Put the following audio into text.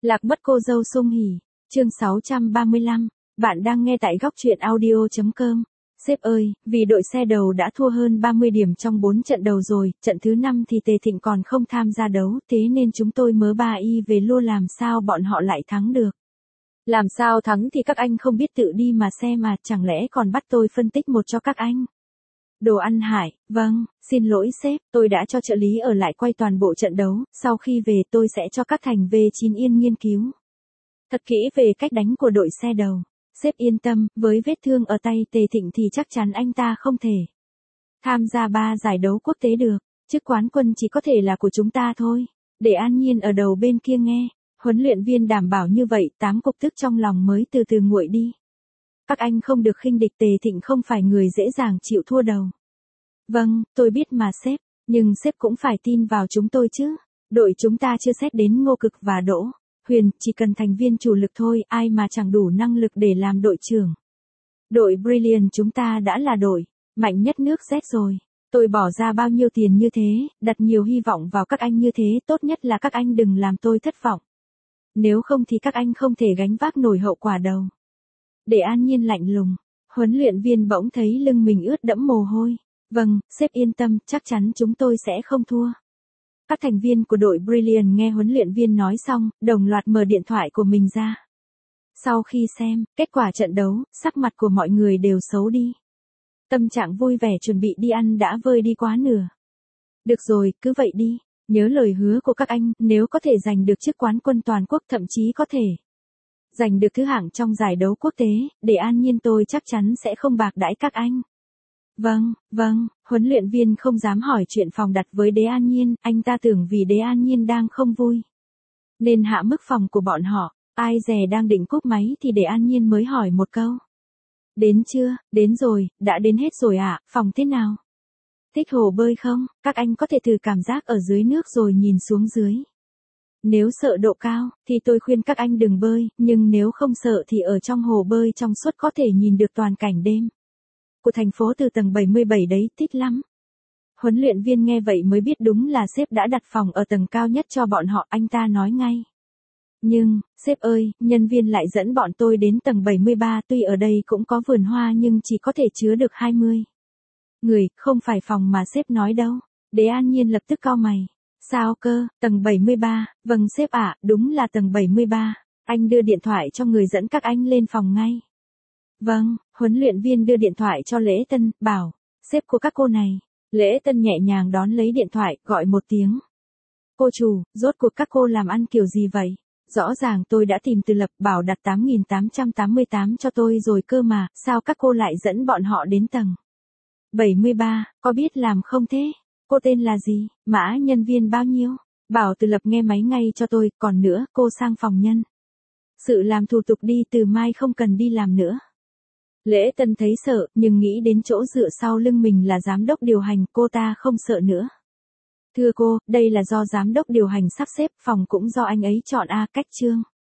Lạc mất cô dâu Sung Hỉ, chương 635, bạn đang nghe tại góc truyện audio.com. Sếp ơi, vì đội xe đầu đã thua hơn 30 điểm trong 4 trận đầu rồi, trận thứ 5 thì Tề Thịnh còn không tham gia đấu, thế nên chúng tôi mớ bà y về lua làm sao bọn họ lại thắng được. Làm sao thắng thì các anh không biết tự đi mà xem mà, chẳng lẽ còn bắt tôi phân tích một cho các anh. Đồ ăn hại, vâng, xin lỗi sếp, tôi đã cho trợ lý ở lại quay toàn bộ trận đấu, sau khi về tôi sẽ cho các thành V9 Yên nghiên cứu thật kỹ về cách đánh của đội xe đầu. Sếp yên tâm, với vết thương ở tay Tề Thịnh thì chắc chắn anh ta không thể tham gia 3 giải đấu quốc tế được, chức quán quân chỉ có thể là của chúng ta thôi. Để An Nhiên ở đầu bên kia nghe, huấn luyện viên đảm bảo như vậy, 8 cục tức trong lòng mới từ từ nguội đi. Các anh không được khinh địch, Tề Thịnh không phải người dễ dàng chịu thua đâu. Vâng, tôi biết mà sếp, nhưng sếp cũng phải tin vào chúng tôi chứ. Đội chúng ta chưa xét đến Ngô Cực và Đỗ Huyền, chỉ cần thành viên chủ lực thôi, ai mà chẳng đủ năng lực để làm đội trưởng. Đội Brilliant chúng ta đã là đội mạnh nhất nước Z rồi. Tôi bỏ ra bao nhiêu tiền như thế, đặt nhiều hy vọng vào các anh như thế, tốt nhất là các anh đừng làm tôi thất vọng. Nếu không thì các anh không thể gánh vác nổi hậu quả đâu. Để An Nhiên lạnh lùng, huấn luyện viên bỗng thấy lưng mình ướt đẫm mồ hôi. Vâng, sếp yên tâm, chắc chắn chúng tôi sẽ không thua. Các thành viên của đội Brilliant nghe huấn luyện viên nói xong, đồng loạt mở điện thoại của mình ra. Sau khi xem kết quả trận đấu, sắc mặt của mọi người đều xấu đi. Tâm trạng vui vẻ chuẩn bị đi ăn đã vơi đi quá nửa. Được rồi, cứ vậy đi. Nhớ lời hứa của các anh, nếu có thể giành được chức quán quân toàn quốc, thậm chí có thể giành được thứ hạng trong giải đấu quốc tế, để An Nhiên tôi chắc chắn sẽ không bạc đãi các anh. Vâng, huấn luyện viên không dám hỏi chuyện phòng đặt với Đế An Nhiên, anh ta tưởng vì Đế An Nhiên đang không vui nên hạ mức phòng của bọn họ, ai dè đang định cúp máy thì Đế An Nhiên mới hỏi một câu. Đến chưa? Đến rồi, đã đến hết rồi ạ, phòng thế nào? Thích hồ bơi không? Các anh có thể thử cảm giác ở dưới nước rồi nhìn xuống dưới. Nếu sợ độ cao, thì tôi khuyên các anh đừng bơi, nhưng nếu không sợ thì ở trong hồ bơi trong suốt có thể nhìn được toàn cảnh đêm của thành phố từ tầng 77 đấy, thích lắm. Huấn luyện viên nghe vậy mới biết đúng là sếp đã đặt phòng ở tầng cao nhất cho bọn họ, anh ta nói ngay. Nhưng, sếp ơi, nhân viên lại dẫn bọn tôi đến tầng 73, tuy ở đây cũng có vườn hoa nhưng chỉ có thể chứa được 20 người, không phải phòng mà sếp nói đâu. Đế An Nhiên lập tức cau mày. Sao cơ, tầng 73, vâng sếp ạ, đúng là tầng 73, anh đưa điện thoại cho người dẫn các anh lên phòng ngay. Vâng, huấn luyện viên đưa điện thoại cho Lễ Tân, bảo, sếp của các cô này. Lễ Tân nhẹ nhàng đón lấy điện thoại, gọi một tiếng. Cô chủ, rốt cuộc các cô làm ăn kiểu gì vậy? Rõ ràng tôi đã tìm Từ Lập bảo đặt 8.888 cho tôi rồi cơ mà, sao các cô lại dẫn bọn họ đến tầng 73, có biết làm không thế? Cô tên là gì? Mã nhân viên bao nhiêu? Bảo Từ Lập nghe máy ngay cho tôi, còn nữa, cô sang phòng nhân sự làm thủ tục đi, từ mai không cần đi làm nữa. Lễ Tân thấy sợ, nhưng nghĩ đến chỗ dựa sau lưng mình là giám đốc điều hành, cô ta không sợ nữa. Thưa cô, đây là do giám đốc điều hành sắp xếp, phòng cũng do anh ấy chọn cách Trương